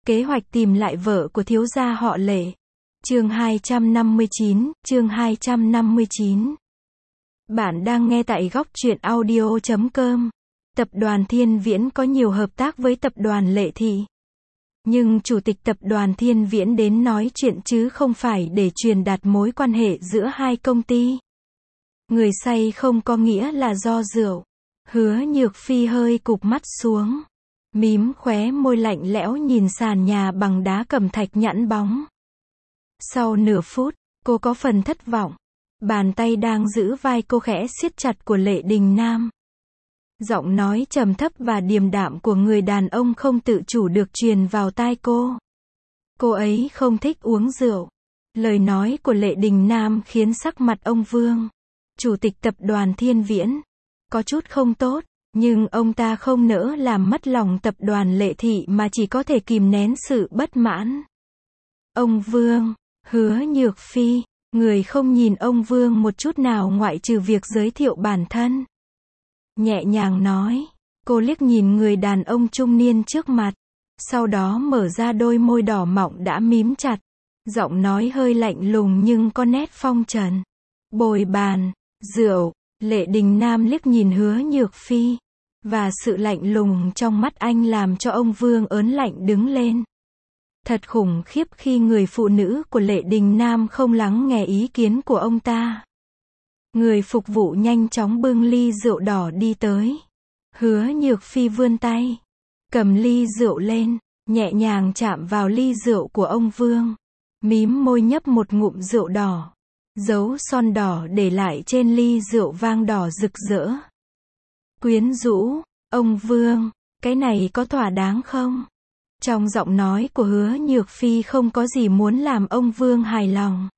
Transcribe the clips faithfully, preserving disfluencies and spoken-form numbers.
Kế hoạch tìm lại vợ của thiếu gia họ Lệ. Chương hai trăm năm mươi chín, chương hai trăm năm mươi chín. Bạn đang nghe tại góc truyện audio chấm com. Tập đoàn Thiên Viễn có nhiều hợp tác với tập đoàn Lệ Thị. Nhưng chủ tịch tập đoàn Thiên Viễn đến nói chuyện chứ không phải để truyền đạt mối quan hệ giữa hai công ty. Người say không có nghĩa là do rượu. Hứa Nhược Phi hơi cụp mắt xuống, mím khóe môi lạnh lẽo nhìn sàn nhà bằng đá cẩm thạch nhẵn bóng. Sau nửa phút, cô có phần thất vọng. Bàn tay đang giữ vai cô khẽ siết chặt của Lệ Đình Nam. Giọng nói trầm thấp và điềm đạm của người đàn ông không tự chủ được truyền vào tai cô. Cô ấy không thích uống rượu. Lời nói của Lệ Đình Nam khiến sắc mặt ông Vương, chủ tịch tập đoàn Thiên Viễn, có chút không tốt, nhưng ông ta không nỡ làm mất lòng tập đoàn Lệ Thị mà chỉ có thể kìm nén sự bất mãn. Ông Vương, Hứa Nhược Phi, người không nhìn ông Vương một chút nào ngoại trừ việc giới thiệu bản thân. Nhẹ nhàng nói, cô liếc nhìn người đàn ông trung niên trước mặt, sau đó mở ra đôi môi đỏ mọng đã mím chặt, giọng nói hơi lạnh lùng nhưng có nét phong trần. Bồi bàn, rượu. Lệ Đình Nam liếc nhìn Hứa Nhược Phi, và sự lạnh lùng trong mắt anh làm cho ông Vương ớn lạnh đứng lên. Thật khủng khiếp khi người phụ nữ của Lệ Đình Nam không lắng nghe ý kiến của ông ta. Người phục vụ nhanh chóng bưng ly rượu đỏ đi tới. Hứa Nhược Phi vươn tay, cầm ly rượu lên, nhẹ nhàng chạm vào ly rượu của ông Vương, mím môi nhấp một ngụm rượu đỏ. Dấu son đỏ để lại trên ly rượu vang đỏ rực rỡ. Quyến rũ, ông Vương, cái này có thỏa đáng không? Trong giọng nói của Hứa Nhược Phi không có gì muốn làm ông Vương hài lòng.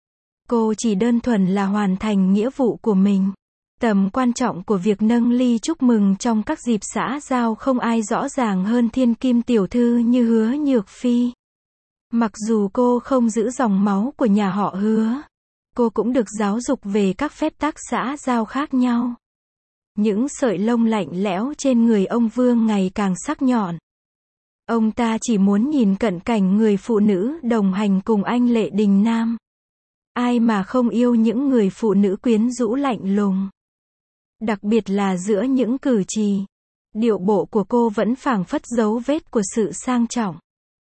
Cô chỉ đơn thuần là hoàn thành nghĩa vụ của mình. Tầm quan trọng của việc nâng ly chúc mừng trong các dịp xã giao không ai rõ ràng hơn thiên kim tiểu thư như Hứa Nhược Phi. Mặc dù cô không giữ dòng máu của nhà họ Hứa, cô cũng được giáo dục về các phép tắc xã giao khác nhau. Những sợi lông lạnh lẽo trên người ông Vương ngày càng sắc nhọn. Ông ta chỉ muốn nhìn cận cảnh người phụ nữ đồng hành cùng anh Lệ Đình Nam. Ai mà không yêu những người phụ nữ quyến rũ lạnh lùng. Đặc biệt là giữa những cử chỉ, điệu bộ của cô vẫn phảng phất dấu vết của sự sang trọng.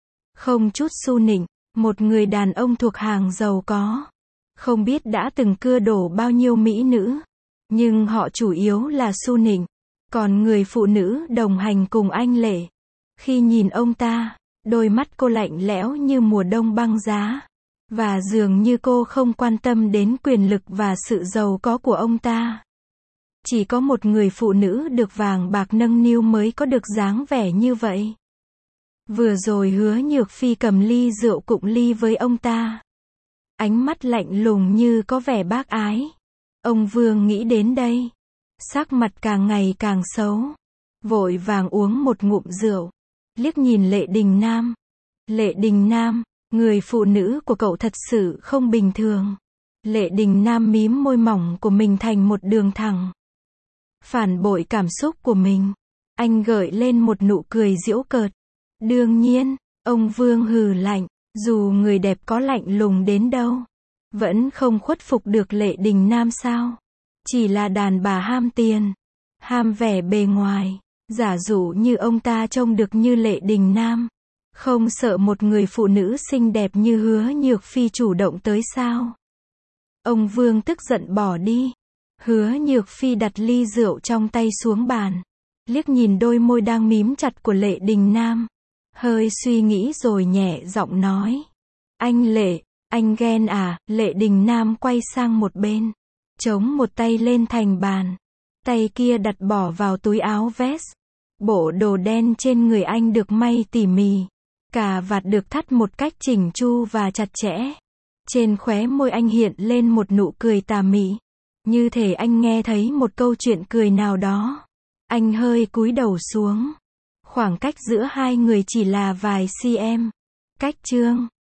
Không chút su nịnh, một người đàn ông thuộc hàng giàu có. Không biết đã từng cưa đổ bao nhiêu mỹ nữ, nhưng họ chủ yếu là su nịnh. Còn người phụ nữ đồng hành cùng anh Lệ, khi nhìn ông ta, đôi mắt cô lạnh lẽo như mùa đông băng giá, và dường như cô không quan tâm đến quyền lực và sự giàu có của ông ta. Chỉ có một người phụ nữ được vàng bạc nâng niu mới có được dáng vẻ như vậy. Vừa rồi Hứa Nhược Phi cầm ly rượu cụng ly với ông ta, ánh mắt lạnh lùng như có vẻ bác ái. Ông Vương nghĩ đến đây, sắc mặt càng ngày càng xấu, vội vàng uống một ngụm rượu, liếc nhìn Lệ Đình Nam. Lệ Đình Nam, người phụ nữ của cậu thật sự không bình thường. Lệ Đình Nam mím môi mỏng của mình thành một đường thẳng. Phản bội cảm xúc của mình, anh gợi lên một nụ cười giễu cợt. Đương nhiên, ông Vương hừ lạnh. Dù người đẹp có lạnh lùng đến đâu, vẫn không khuất phục được Lệ Đình Nam sao? Chỉ là đàn bà ham tiền, ham vẻ bề ngoài, giả dụ như ông ta trông được như Lệ Đình Nam, không sợ một người phụ nữ xinh đẹp như Hứa Nhược Phi chủ động tới sao? Ông Vương tức giận bỏ đi. Hứa Nhược Phi đặt ly rượu trong tay xuống bàn, liếc nhìn đôi môi đang mím chặt của Lệ Đình Nam. Hơi suy nghĩ rồi nhẹ giọng nói. Anh Lệ, anh ghen à? Lệ Đình Nam quay sang một bên, chống một tay lên thành bàn, tay kia đặt bỏ vào túi áo vest. Bộ đồ đen trên người anh được may tỉ mỉ, cà vạt được thắt một cách chỉnh chu và chặt chẽ. Trên khóe môi anh hiện lên một nụ cười tà mị, như thể anh nghe thấy một câu chuyện cười nào đó. Anh hơi cúi đầu xuống. Khoảng cách giữa hai người chỉ là vài cm. Cách chương